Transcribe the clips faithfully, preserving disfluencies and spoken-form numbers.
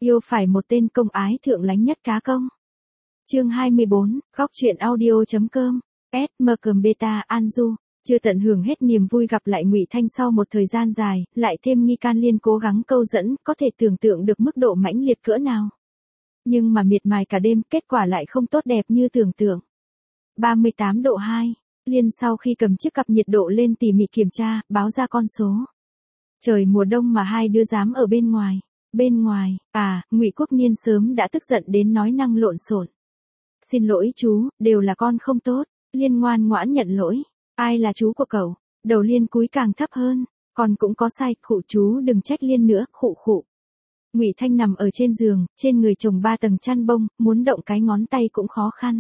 Yêu phải một tên công ái thượng lánh nhất cá công. Chương hai mươi bốn, góc truyện audio.com, S M cầm beta Anju. Chưa tận hưởng hết niềm vui gặp lại Ngụy Thanh sau một thời gian dài, lại thêm nghi can Liên cố gắng câu dẫn, có thể tưởng tượng được mức độ mãnh liệt cỡ nào. Nhưng mà miệt mài cả đêm, kết quả lại không tốt đẹp như tưởng tượng. ba mươi tám độ hai, Liên sau khi cầm chiếc cặp nhiệt độ lên tỉ mỉ kiểm tra, báo ra con số. Trời mùa đông mà hai đứa dám ở bên ngoài. Bên ngoài, à, Ngụy Quốc Niên sớm đã tức giận đến nói năng lộn xộn. Xin lỗi chú, đều là con không tốt. Liên ngoan ngoãn nhận lỗi. Ai là chú của cậu? Đầu Liên cúi càng thấp hơn. Con cũng có sai, khụ chú đừng trách Liên nữa, khụ khụ. Ngụy Thanh nằm ở trên giường, trên người chồng ba tầng chăn bông, muốn động cái ngón tay cũng khó khăn.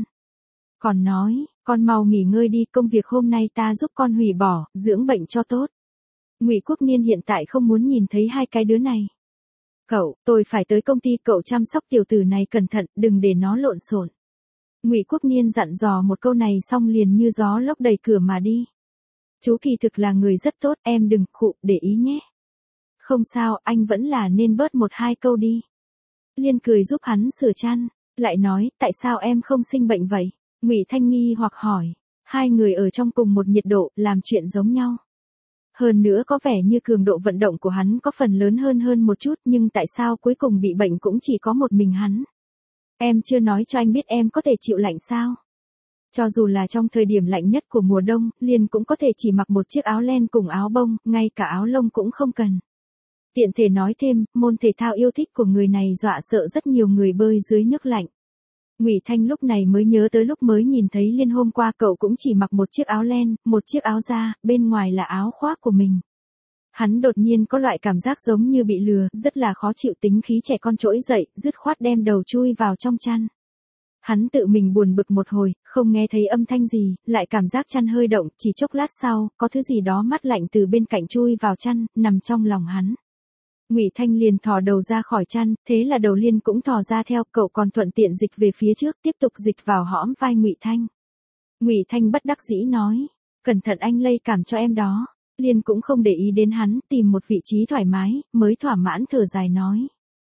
Còn nói, con mau nghỉ ngơi đi, công việc hôm nay ta giúp con hủy bỏ, dưỡng bệnh cho tốt. Ngụy Quốc Niên hiện tại không muốn nhìn thấy hai cái đứa này. Cậu, tôi phải tới công ty, cậu chăm sóc tiểu tử này cẩn thận, đừng để nó lộn xộn. Ngụy Quốc Niên dặn dò một câu này xong liền như gió lốc đẩy cửa mà đi. Chú kỳ thực là người rất tốt, em đừng khụ để ý nhé. Không sao, anh vẫn là nên bớt một hai câu đi. Liên cười giúp hắn sửa chăn, lại nói, tại sao em không sinh bệnh vậy? Ngụy Thanh nghi hoặc hỏi. Hai người ở trong cùng một nhiệt độ, làm chuyện giống nhau. Hơn nữa có vẻ như cường độ vận động của hắn có phần lớn hơn hơn một chút, nhưng tại sao cuối cùng bị bệnh cũng chỉ có một mình hắn? Em chưa nói cho anh biết em có thể chịu lạnh sao? Cho dù là trong thời điểm lạnh nhất của mùa đông, Liên cũng có thể chỉ mặc một chiếc áo len cùng áo bông, ngay cả áo lông cũng không cần. Tiện thể nói thêm, môn thể thao yêu thích của người này dọa sợ rất nhiều người bơi dưới nước lạnh. Ngụy Thanh lúc này mới nhớ tới lúc mới nhìn thấy Liên hôm qua cậu cũng chỉ mặc một chiếc áo len, một chiếc áo da, bên ngoài là áo khoác của mình. Hắn đột nhiên có loại cảm giác giống như bị lừa, rất là khó chịu, tính khí trẻ con trỗi dậy, dứt khoát đem đầu chui vào trong chăn. Hắn tự mình buồn bực một hồi, không nghe thấy âm thanh gì, lại cảm giác chăn hơi động, chỉ chốc lát sau, có thứ gì đó mát lạnh từ bên cạnh chui vào chăn, nằm trong lòng hắn. Ngụy Thanh liền thò đầu ra khỏi chăn, thế là đầu Liên cũng thò ra theo, cậu còn thuận tiện dịch về phía trước, tiếp tục dịch vào hõm vai Ngụy Thanh. Ngụy Thanh bất đắc dĩ nói, cẩn thận anh lây cảm cho em đó. Liên cũng không để ý đến hắn, tìm một vị trí thoải mái, mới thỏa mãn thở dài nói.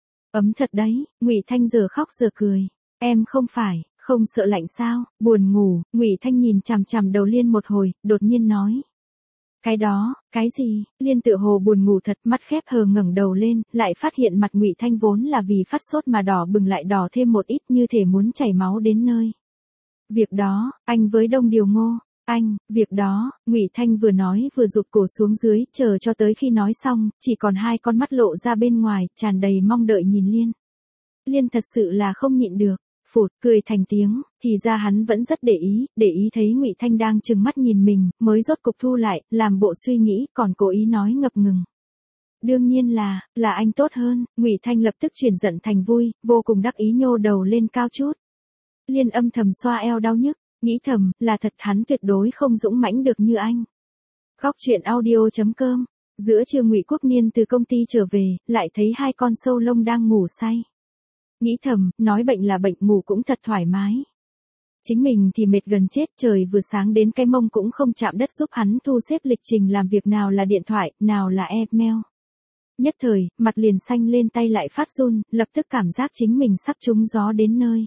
Ấm thật đấy, Ngụy Thanh giờ khóc giờ cười. Em không phải, không sợ lạnh sao, buồn ngủ. Ngụy Thanh nhìn chằm chằm đầu Liên một hồi, đột nhiên nói. Cái đó, cái gì? Liên tựa hồ buồn ngủ thật, mắt khép hờ ngẩng đầu lên, lại phát hiện mặt Ngụy Thanh vốn là vì phát sốt mà đỏ bừng lại đỏ thêm một ít, như thể muốn chảy máu đến nơi. Việc đó, anh với Đông Điều Ngô. Anh, việc đó, Ngụy Thanh vừa nói vừa rụt cổ xuống dưới, chờ cho tới khi nói xong, chỉ còn hai con mắt lộ ra bên ngoài, tràn đầy mong đợi nhìn Liên. Liên thật sự là không nhịn được, phụt, cười thành tiếng, thì ra hắn vẫn rất để ý, để ý thấy Ngụy Thanh đang trừng mắt nhìn mình, mới rốt cục thu lại, làm bộ suy nghĩ, còn cố ý nói ngập ngừng. Đương nhiên là, là anh tốt hơn. Ngụy Thanh lập tức chuyển giận thành vui, vô cùng đắc ý nhô đầu lên cao chút. Liên âm thầm xoa eo đau nhức. Nghĩ thầm, là thật hắn tuyệt đối không dũng mãnh được như anh. Góc truyện audio.com. Giữa trưa Ngụy Quốc Niên từ công ty trở về, lại thấy hai con sâu lông đang ngủ say. Nghĩ thầm, nói bệnh là bệnh, ngủ cũng thật thoải mái. Chính mình thì mệt gần chết, trời vừa sáng đến cái mông cũng không chạm đất, giúp hắn thu xếp lịch trình làm việc, nào là điện thoại, nào là email. Nhất thời, mặt liền xanh lên, tay lại phát run, lập tức cảm giác chính mình sắp trúng gió đến nơi.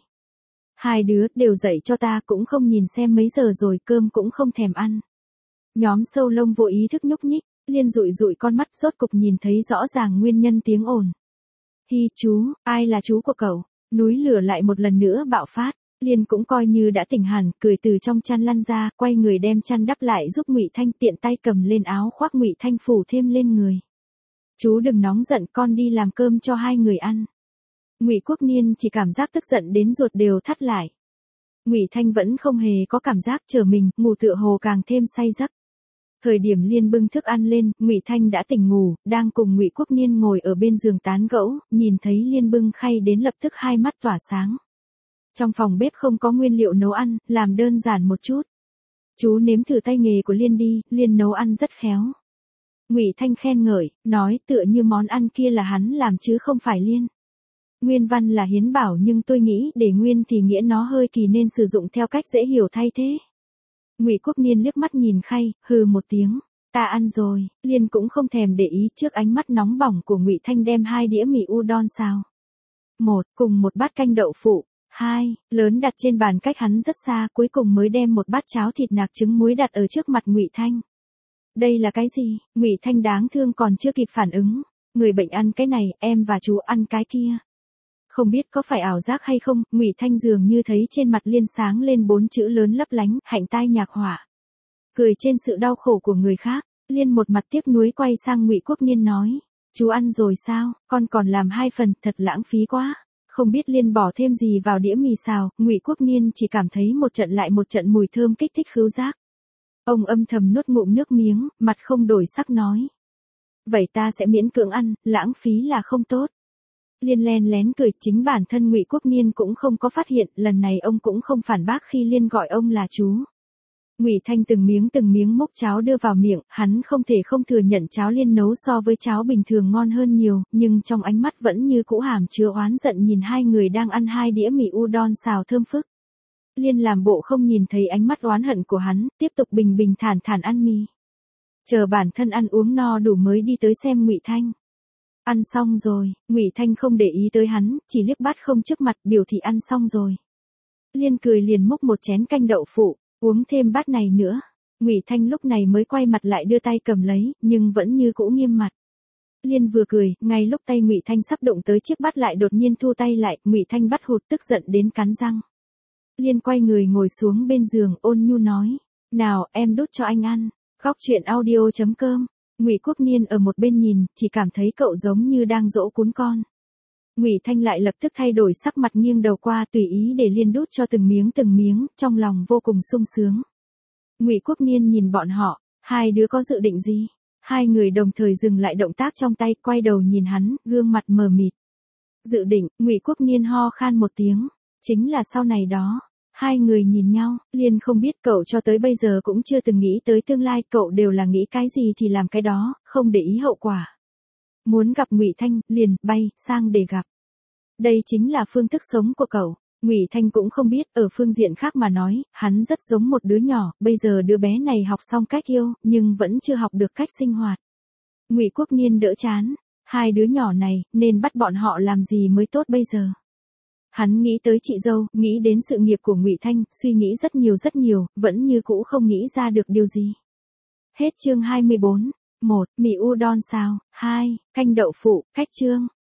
Hai đứa đều dậy cho ta, cũng không nhìn xem mấy giờ rồi, cơm cũng không thèm ăn. Nhóm sâu lông vô ý thức nhúc nhích, Liên dụi dụi con mắt, rốt cục nhìn thấy rõ ràng nguyên nhân tiếng ồn. Hi chú, ai là chú của cậu? Núi lửa lại một lần nữa bạo phát. Liên cũng coi như đã tỉnh hẳn, cười từ trong chăn lăn ra, quay người đem chăn đắp lại giúp Ngụy Thanh, tiện tay cầm lên áo khoác Ngụy Thanh phủ thêm lên người. Chú đừng nóng giận, con đi làm cơm cho hai người ăn. Ngụy Quốc Niên chỉ cảm giác tức giận đến ruột đều thắt lại. Ngụy Thanh vẫn không hề có cảm giác, chờ mình, ngủ tựa hồ càng thêm say giấc. Thời điểm Liên bưng thức ăn lên, Ngụy Thanh đã tỉnh ngủ, đang cùng Ngụy Quốc Niên ngồi ở bên giường tán gẫu, nhìn thấy Liên bưng khay đến lập tức hai mắt tỏa sáng. Trong phòng bếp không có nguyên liệu nấu ăn, làm đơn giản một chút. Chú nếm thử tay nghề của Liên đi, Liên nấu ăn rất khéo. Ngụy Thanh khen ngợi, nói tựa như món ăn kia là hắn làm chứ không phải Liên. Nguyên văn là Hiến bảo, nhưng tôi nghĩ để nguyên thì nghĩa nó hơi kỳ nên sử dụng theo cách dễ hiểu thay thế. Ngụy Quốc Niên liếc mắt nhìn khay, hừ một tiếng, ta ăn rồi. Liên cũng không thèm để ý, trước ánh mắt nóng bỏng của Ngụy Thanh đem hai đĩa mì udon xào. một, cùng một bát canh đậu phụ. Hai, lớn đặt trên bàn cách hắn rất xa, cuối cùng mới đem một bát cháo thịt nạc trứng muối đặt ở trước mặt Ngụy Thanh. Đây là cái gì? Ngụy Thanh đáng thương còn chưa kịp phản ứng. Người bệnh ăn cái này, em và chú ăn cái kia. Không biết có phải ảo giác hay không, Ngụy Thanh dường như thấy trên mặt Liên sáng lên bốn chữ lớn lấp lánh, hạnh tai nhạc họa. Cười trên sự đau khổ của người khác, Liên một mặt tiếc nuối quay sang Ngụy Quốc Niên nói, chú ăn rồi sao, con còn làm hai phần, thật lãng phí quá. Không biết Liên bỏ thêm gì vào đĩa mì xào, Ngụy Quốc Niên chỉ cảm thấy một trận lại một trận mùi thơm kích thích khứu giác. Ông âm thầm nuốt ngụm nước miếng, mặt không đổi sắc nói. Vậy ta sẽ miễn cưỡng ăn, lãng phí là không tốt. Liên len lén cười, chính bản thân Ngụy Quốc Niên cũng không có phát hiện, lần này ông cũng không phản bác khi Liên gọi ông là chú. Ngụy Thanh từng miếng từng miếng múc cháo đưa vào miệng, hắn không thể không thừa nhận cháo Liên nấu so với cháo bình thường ngon hơn nhiều, nhưng trong ánh mắt vẫn như cũ hàm chứa oán giận nhìn hai người đang ăn hai đĩa mì udon xào thơm phức. Liên làm bộ không nhìn thấy ánh mắt oán hận của hắn, tiếp tục bình bình thản thản ăn mì. Chờ bản thân ăn uống no đủ mới đi tới xem Ngụy Thanh. Ăn xong rồi, Ngụy Thanh không để ý tới hắn, chỉ liếc bát không trước mặt biểu thị ăn xong rồi. Liên cười liền múc một chén canh đậu phụ, uống thêm bát này nữa. Ngụy Thanh lúc này mới quay mặt lại đưa tay cầm lấy, nhưng vẫn như cũ nghiêm mặt. Liên vừa cười, ngay lúc tay Ngụy Thanh sắp đụng tới chiếc bát lại đột nhiên thu tay lại, Ngụy Thanh bắt hụt tức giận đến cắn răng. Liên quay người ngồi xuống bên giường, ôn nhu nói, nào em đút cho anh ăn. Góc truyện audio chấm com. Ngụy Quốc Niên ở một bên nhìn, chỉ cảm thấy cậu giống như đang dỗ cún con. Ngụy Thanh lại lập tức thay đổi sắc mặt nghiêng đầu qua tùy ý để Liên đút cho từng miếng từng miếng, trong lòng vô cùng sung sướng. Ngụy Quốc Niên nhìn bọn họ, hai đứa có dự định gì? Hai người đồng thời dừng lại động tác trong tay, quay đầu nhìn hắn, gương mặt mờ mịt. Dự định, Ngụy Quốc Niên ho khan một tiếng, chính là sau này đó. Hai người nhìn nhau, Liên không biết cậu cho tới bây giờ cũng chưa từng nghĩ tới tương lai, cậu đều là nghĩ cái gì thì làm cái đó, không để ý hậu quả. Muốn gặp Ngụy Thanh, liền bay sang để gặp. Đây chính là phương thức sống của cậu. Ngụy Thanh cũng không biết, ở phương diện khác mà nói, hắn rất giống một đứa nhỏ, bây giờ đứa bé này học xong cách yêu, nhưng vẫn chưa học được cách sinh hoạt. Ngụy Quốc Niên đỡ chán, hai đứa nhỏ này, nên bắt bọn họ làm gì mới tốt bây giờ. Hắn nghĩ tới chị dâu, nghĩ đến sự nghiệp của Ngụy Thanh, suy nghĩ rất nhiều rất nhiều, vẫn như cũ không nghĩ ra được điều gì. Hết chương hai mươi bốn. một. Mì udon xào. hai. Canh đậu phụ. Cách chương.